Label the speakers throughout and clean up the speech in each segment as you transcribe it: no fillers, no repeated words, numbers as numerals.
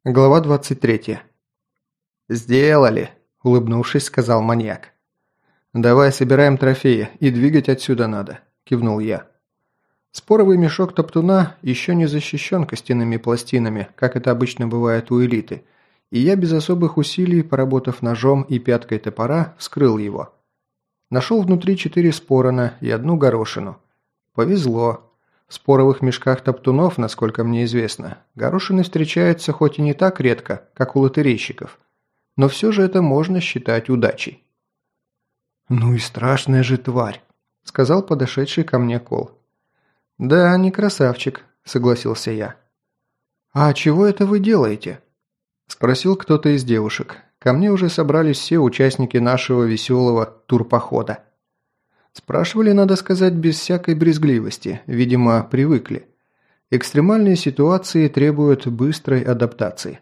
Speaker 1: Глава 23. «Сделали», – улыбнувшись, сказал маньяк. «Давай собираем трофеи, и двигать отсюда надо», – кивнул я. Споровый мешок топтуна еще не защищен костяными пластинами, как это обычно бывает у элиты, и я без особых усилий, поработав ножом и пяткой топора, вскрыл его. Нашел внутри 4 спорона и 1 горошину. Повезло. В споровых мешках топтунов, насколько мне известно, горошины встречаются хоть и не так редко, как у лотерейщиков, но все же это можно считать удачей. «Ну и страшная же тварь», – сказал подошедший ко мне Кол. «Да, не красавчик», – согласился я. «А чего это вы делаете?» – спросил кто-то из девушек. Ко мне уже собрались все участники нашего веселого турпохода. Спрашивали, надо сказать, без всякой брезгливости, видимо, привыкли. Экстремальные ситуации требуют быстрой адаптации.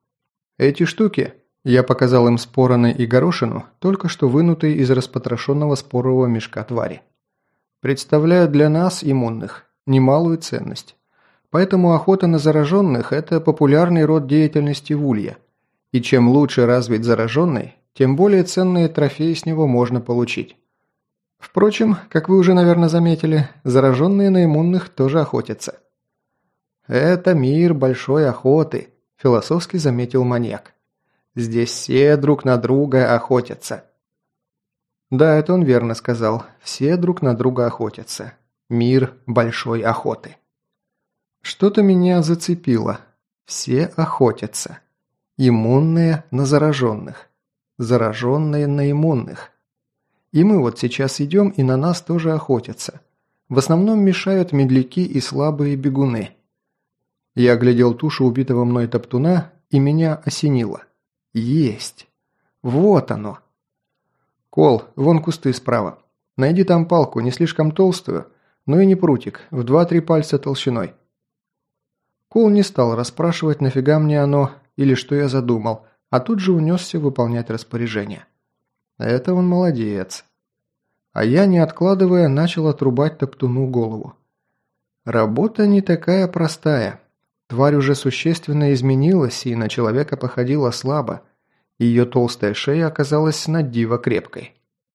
Speaker 1: Эти штуки, я показал им спороны и горошину, только что вынутые из распотрошенного спорового мешка твари, представляют для нас, иммунных, немалую ценность. Поэтому охота на зараженных – это популярный род деятельности в Улье. И чем лучше развит зараженный, тем более ценные трофеи с него можно получить. Впрочем, как вы уже, наверное, заметили, зараженные на иммунных тоже охотятся. «Это мир большой охоты», – философски заметил маньяк. «Здесь все друг на друга охотятся». Да, это он верно сказал. Все друг на друга охотятся. Мир большой охоты. Что-то меня зацепило. Все охотятся. Иммунные на зараженных. Зараженные на иммунных. И мы вот сейчас идем, и на нас тоже охотятся. В основном мешают медляки и слабые бегуны. Я оглядел тушу убитого мной топтуна, и меня осенило. Есть. Вот оно. Кол, вон кусты справа. Найди там палку, не слишком толстую, но и не прутик, в 2-3 пальца толщиной. Кол не стал расспрашивать, нафига мне оно, или что я задумал, а тут же унесся выполнять распоряжение. Это он молодец. А я, не откладывая, начал отрубать топтуну голову. Работа не такая простая. Тварь уже существенно изменилась и на человека походила слабо. Ее толстая шея оказалась на диво крепкой.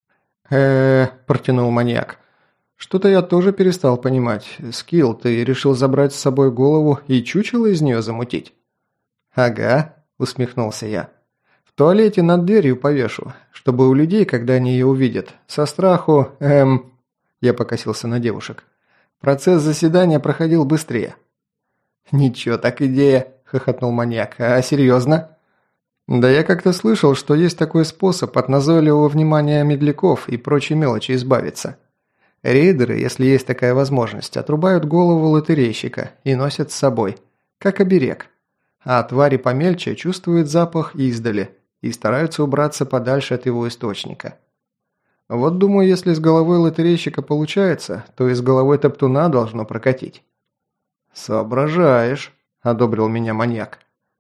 Speaker 1: Протянул маньяк. «Что-то я тоже перестал понимать. Скилл, ты решил забрать с собой голову и чучело из нее замутить?» «Ага», – усмехнулся я. «В туалете над дверью повешу, чтобы у людей, когда они ее увидят, со страху, Я покосился на девушек. «Процесс заседания проходил быстрее». «Ничего, так идея», – хохотнул маньяк. «А серьезно?» «Да я как-то слышал, что есть такой способ от назойливого внимания медляков и прочей мелочи избавиться. Рейдеры, если есть такая возможность, отрубают голову лотерейщика и носят с собой, как оберег. А твари помельче чувствуют запах издали и стараются убраться подальше от его источника. Вот думаю, если с головой лотерейщика получается, то и с головой топтуна должно прокатить». «Соображаешь», – одобрил меня маньяк.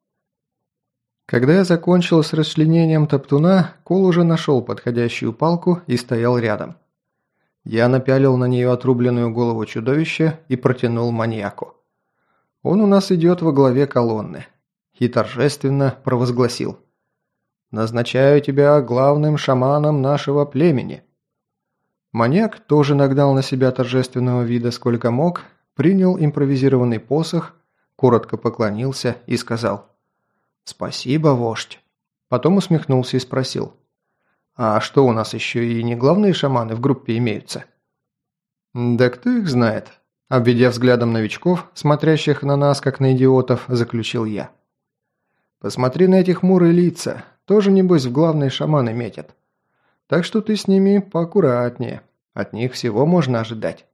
Speaker 1: Когда я закончил с расчленением топтуна, Кол уже нашел подходящую палку и стоял рядом. Я напялил на нее отрубленную голову чудовища и протянул маньяку. Он у нас идет во главе колонны. И торжественно провозгласил: «Назначаю тебя главным шаманом нашего племени». Маньяк тоже нагнал на себя торжественного вида сколько мог, принял импровизированный посох, коротко поклонился и сказал: «Спасибо, вождь». Потом усмехнулся и спросил: «А что, у нас еще и не главные шаманы в группе имеются?» «Да кто их знает?» – обведя взглядом новичков, смотрящих на нас как на идиотов, заключил я. «Посмотри на эти хмурые лица, тоже небось в главные шаманы метят. Так что ты с ними поаккуратнее, от них всего можно ожидать».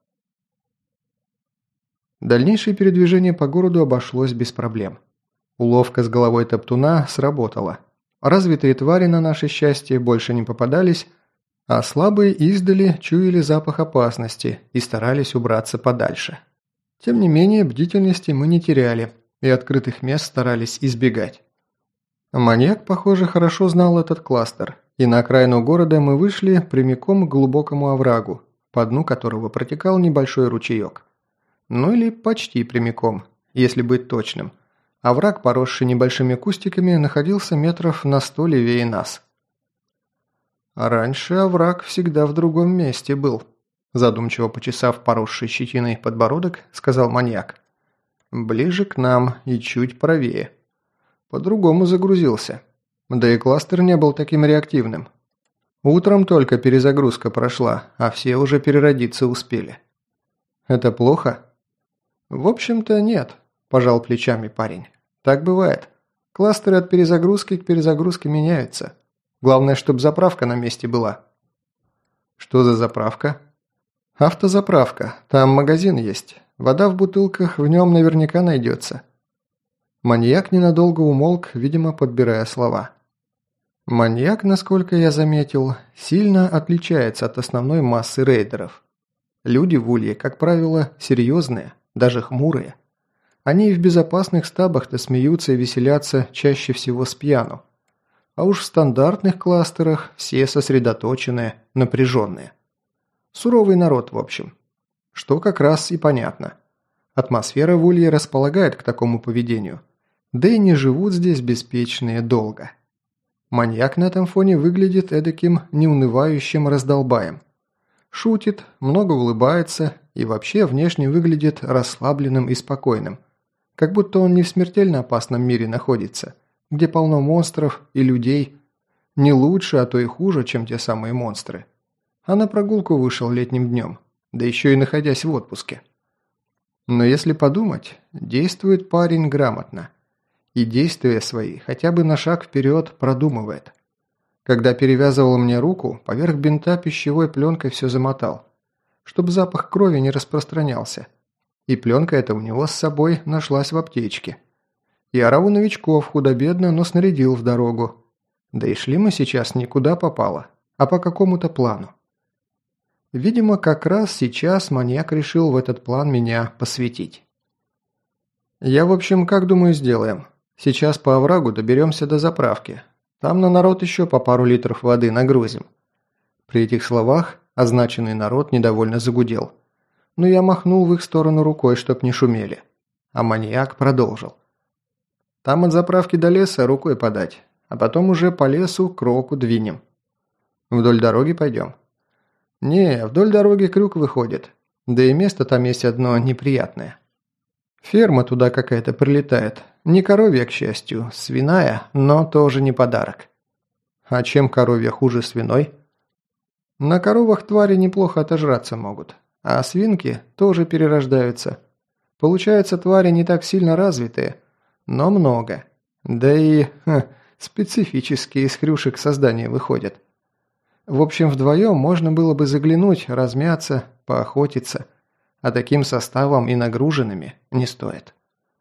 Speaker 1: Дальнейшее передвижение по городу обошлось без проблем. Уловка с головой топтуна сработала. Развитые твари, на наше счастье, больше не попадались, а слабые издали чуяли запах опасности и старались убраться подальше. Тем не менее, бдительности мы не теряли и открытых мест старались избегать. Маньяк, похоже, хорошо знал этот кластер, и на окраину города мы вышли прямиком к глубокому оврагу, по дну которого протекал небольшой ручеек. Ну или почти прямиком, если быть точным. Овраг, поросший небольшими кустиками, находился метров на 100 левее нас. А раньше овраг всегда в другом месте был, задумчиво почесав поросший щетиной подбородок, сказал маньяк. Ближе к нам и чуть правее. По-другому загрузился. Да и кластер не был таким реактивным. Утром только перезагрузка прошла, а все уже переродиться успели. Это плохо? В общем-то нет, пожал плечами парень. Так бывает. Кластеры от перезагрузки к перезагрузке меняются. Главное, чтобы заправка на месте была. Что за заправка? Автозаправка. Там магазин есть. Вода в бутылках, в нем наверняка найдется. Маньяк ненадолго умолк, видимо, подбирая слова. Маньяк, насколько я заметил, сильно отличается от основной массы рейдеров. Люди в Улье, как правило, серьезные, даже хмурые. Они и в безопасных стабах-то смеются и веселятся чаще всего с пьяну. А уж в стандартных кластерах все сосредоточенные, напряженные. Суровый народ, в общем. Что как раз и понятно. Атмосфера в Улье располагает к такому поведению. Да и не живут здесь беспечные долго. Маньяк на этом фоне выглядит эдаким неунывающим раздолбаем. Шутит, много улыбается и вообще внешне выглядит расслабленным и спокойным. Как будто он не в смертельно опасном мире находится, где полно монстров и людей. Не лучше, а то и хуже, чем те самые монстры. А на прогулку вышел летним днем, да еще и находясь в отпуске. Но если подумать, действует парень грамотно. И действия свои хотя бы на шаг вперед продумывает. Когда перевязывал мне руку, поверх бинта пищевой пленкой все замотал, чтобы запах крови не распространялся. И пленка эта у него с собой нашлась в аптечке. И ораву новичков худо-бедно, но снарядил в дорогу. Да и шли мы сейчас никуда попало, а по какому-то плану. Видимо, как раз сейчас маньяк решил в этот план меня посвятить. Я, в общем, как думаю, сделаем. Сейчас по оврагу доберемся до заправки. Там на народ еще по пару литров воды нагрузим. При этих словах означенный народ недовольно загудел. Но я махнул в их сторону рукой, чтоб не шумели. А маньяк продолжил. Там от заправки до леса рукой подать, а потом уже по лесу к року двинем. Вдоль дороги пойдем. Не, вдоль дороги крюк выходит. Да и место там есть одно неприятное. Ферма туда какая-то прилетает. Не коровья, к счастью, свиная, но тоже не подарок. А чем коровья хуже свиной? На коровах твари неплохо отожраться могут, а свинки тоже перерождаются. Получается, твари не так сильно развитые, но много. Да и специфические из хрюшек создания выходят. В общем, вдвоем можно было бы заглянуть, размяться, поохотиться, а таким составом и нагруженными не стоит.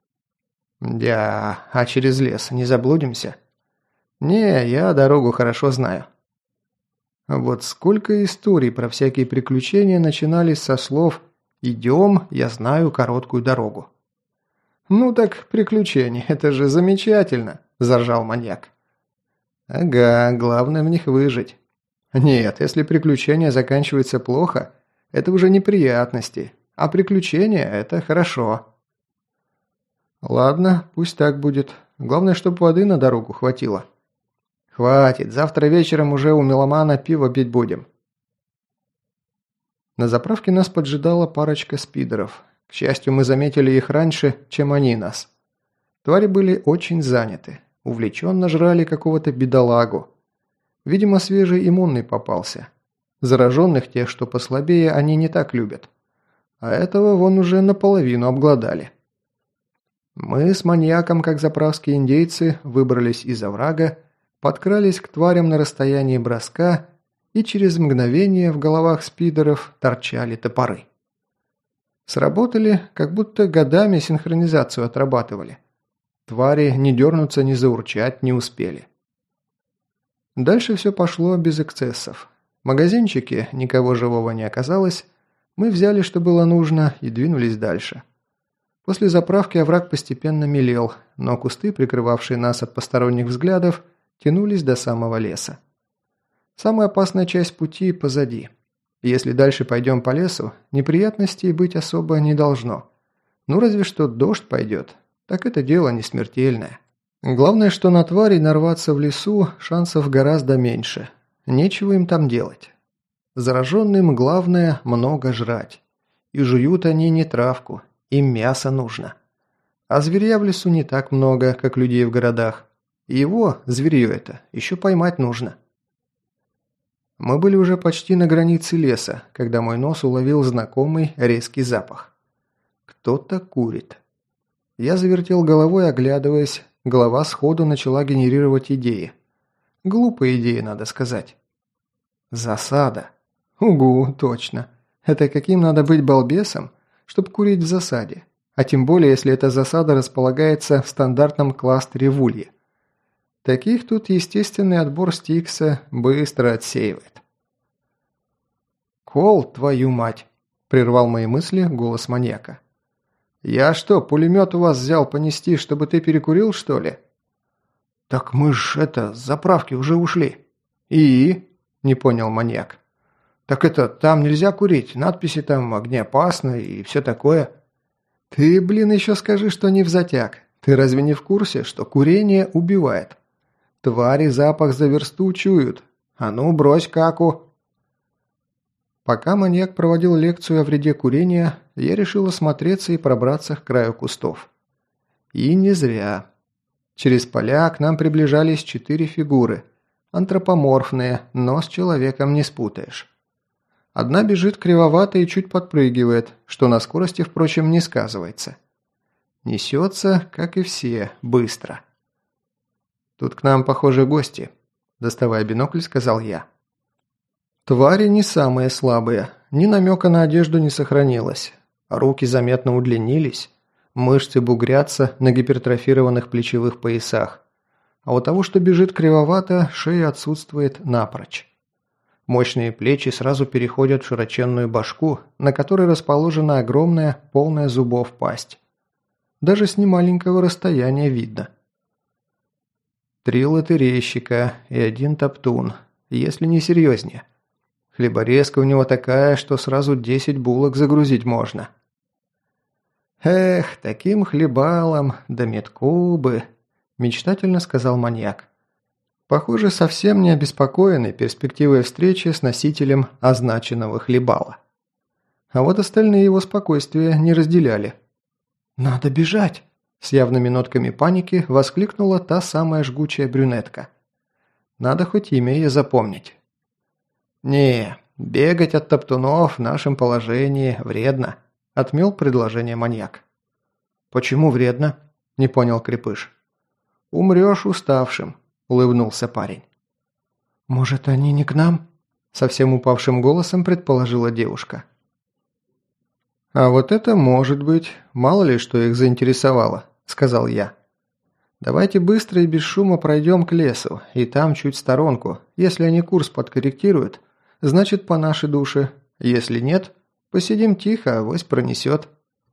Speaker 1: «Дя, а через лес не заблудимся?» «Не, я дорогу хорошо знаю». Вот сколько историй про всякие приключения начинались со слов «Идем, я знаю короткую дорогу». «Ну так приключения, это же замечательно», – заржал маньяк. «Ага, главное в них выжить». «Нет, если приключения заканчиваются плохо, это уже неприятности, а приключения – это хорошо». «Ладно, пусть так будет. Главное, чтобы воды на дорогу хватило». «Хватит, завтра вечером уже у меломана пиво пить будем». На заправке нас поджидала парочка спидеров. К счастью, мы заметили их раньше, чем они нас. Твари были очень заняты, увлеченно жрали какого-то бедолагу. Видимо, свежий иммунный попался. Зараженных, тех, что послабее, они не так любят. А этого вон уже наполовину обглодали. Мы с маньяком, как заправские индейцы, выбрались из оврага, подкрались к тварям на расстоянии броска, и через мгновение в головах спидеров торчали топоры. Сработали, как будто годами синхронизацию отрабатывали. Твари ни дернуться, ни заурчать не успели. Дальше все пошло без эксцессов. В магазинчике никого живого не оказалось, мы взяли, что было нужно, и двинулись дальше. После заправки овраг постепенно мелел, но кусты, прикрывавшие нас от посторонних взглядов, тянулись до самого леса. Самая опасная часть пути позади. Если дальше пойдем по лесу, неприятностей быть особо не должно. Ну разве что дождь пойдет. так это дело не смертельное. Главное, что на тварей нарваться в лесу шансов гораздо меньше. Нечего им там делать. Зараженным главное много жрать. И жуют они не травку, им мясо нужно. А зверья в лесу не так много, как людей в городах. И его, зверье это, еще поймать нужно. Мы были уже почти на границе леса, когда мой нос уловил знакомый резкий запах. Кто-то курит. Я завертел головой, оглядываясь. Голова сходу начала генерировать идеи. Глупые идеи, надо сказать. Засада. Угу, точно. Это каким надо быть балбесом, чтобы курить в засаде? А тем более, если эта засада располагается в стандартном кластере в Улье. Таких тут естественный отбор Стикса быстро отсеивает. «Кол, твою мать!» – прервал мои мысли голос маньяка. «Я что, пулемет у вас взял понести, чтобы ты перекурил, что ли?» «Так мы ж, с заправки уже ушли». «И?» – не понял маньяк. «Так там нельзя курить, надписи там огнеопасно и все такое». «Ты, блин, еще скажи, что не взатяк. Ты разве не в курсе, что курение убивает? Твари запах за версту чуют. А ну, брось каку!» Пока маньяк проводил лекцию о вреде курения, я решил осмотреться и пробраться к краю кустов. И не зря. Через поля к нам приближались 4 фигуры. Антропоморфные, но с человеком не спутаешь. Одна бежит кривовато и чуть подпрыгивает, что на скорости, впрочем, не сказывается. Несется, как и все, быстро. «Тут к нам, похоже, гости», – доставая бинокль, сказал я. Твари не самые слабые, ни намека на одежду не сохранилось. Руки заметно удлинились, мышцы бугрятся на гипертрофированных плечевых поясах. А у того, что бежит кривовато, шея отсутствует напрочь. Мощные плечи сразу переходят в широченную башку, на которой расположена огромная, полная зубов пасть. Даже с немаленького расстояния видно. 3 лотерейщика и 1 топтун, если не серьезнее. Хлеборезка у него такая, что сразу 10 булок загрузить можно. «Эх, таким хлебалом, да метку бы», – мечтательно сказал маньяк. Похоже, совсем не обеспокоенный перспективой встречи с носителем означенного хлебала. А вот остальные его спокойствия не разделяли. «Надо бежать!» – с явными нотками паники воскликнула та самая жгучая брюнетка. «Надо хоть имя ее запомнить». «Не, бегать от топтунов в нашем положении вредно», – отмел предложение маньяк. «Почему вредно?» – не понял Крепыш. «Умрешь уставшим», – улыбнулся парень. «Может, они не к нам?» – совсем упавшим голосом предположила девушка. «А вот это может быть, мало ли что их заинтересовало», – сказал я. «Давайте быстро и без шума пройдем к лесу, и там чуть в сторонку. Если они курс подкорректируют, значит, по нашей душе. Если нет, посидим тихо, авось пронесет».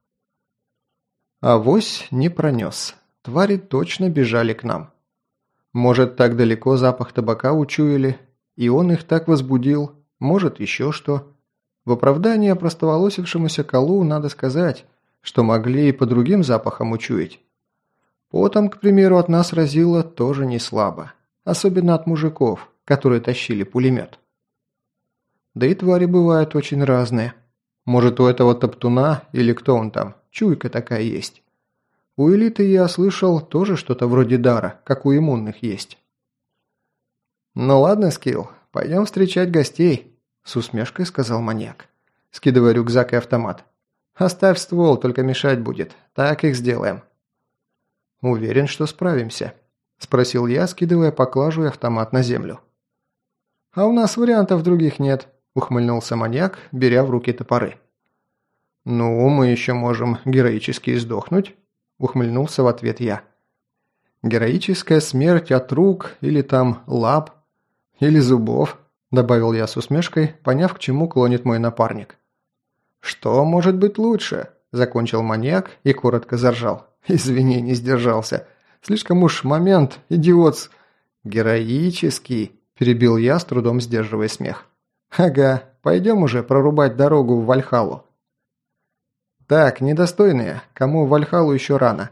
Speaker 1: Авось не пронес. Твари точно бежали к нам. Может, так далеко запах табака учуяли, и он их так возбудил, может, еще что. В оправдании опростоволосившемуся колу надо сказать, что могли и по другим запахам учуять. Потом, к примеру, от нас разило тоже не слабо, особенно от мужиков, которые тащили пулемет. Да и твари бывают очень разные. Может, у этого топтуна, или кто он там, чуйка такая есть. У элиты, я слышал, тоже что-то вроде дара, как у иммунных есть. «Ну ладно, Скилл, пойдем встречать гостей», – с усмешкой сказал маньяк, скидывая рюкзак и автомат. «Оставь ствол, только мешать будет. Так их сделаем». «Уверен, что справимся», – спросил я, скидывая поклажу и автомат на землю. «А у нас вариантов других нет», – ухмыльнулся маньяк, беря в руки топоры. «Ну, мы еще можем героически сдохнуть», – ухмыльнулся в ответ я. «Героическая смерть от рук или там лап, или зубов», – добавил я с усмешкой, поняв, к чему клонит мой напарник. «Что может быть лучше?» – закончил маньяк и коротко заржал. «Извини, не сдержался. Слишком уж момент, идиот. Героический», – перебил я, с трудом сдерживая смех. «Ага, пойдем уже прорубать дорогу в Вальхаллу». «Так, недостойные, кому в Вальхаллу еще рано», –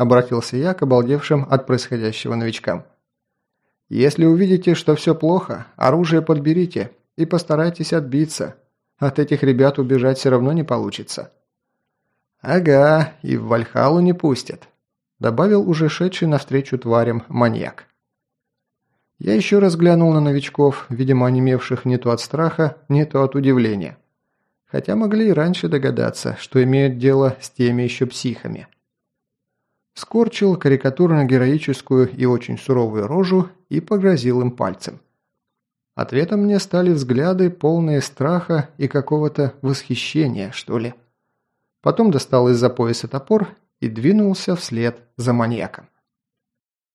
Speaker 1: обратился я к обалдевшим от происходящего новичкам. «Если увидите, что все плохо, оружие подберите и постарайтесь отбиться. От этих ребят убежать все равно не получится». «Ага, и в Вальхалу не пустят», – добавил уже шедший навстречу тварям маньяк. Я еще раз глянул на новичков, видимо, онемевших не то от страха, не то от удивления. Хотя могли и раньше догадаться, что имеют дело с теми еще психами. Скорчил карикатурно-героическую и очень суровую рожу и погрозил им пальцем. Ответом мне стали взгляды, полные страха и какого-то восхищения, что ли. Потом достал из-за пояса топор и двинулся вслед за маньяком.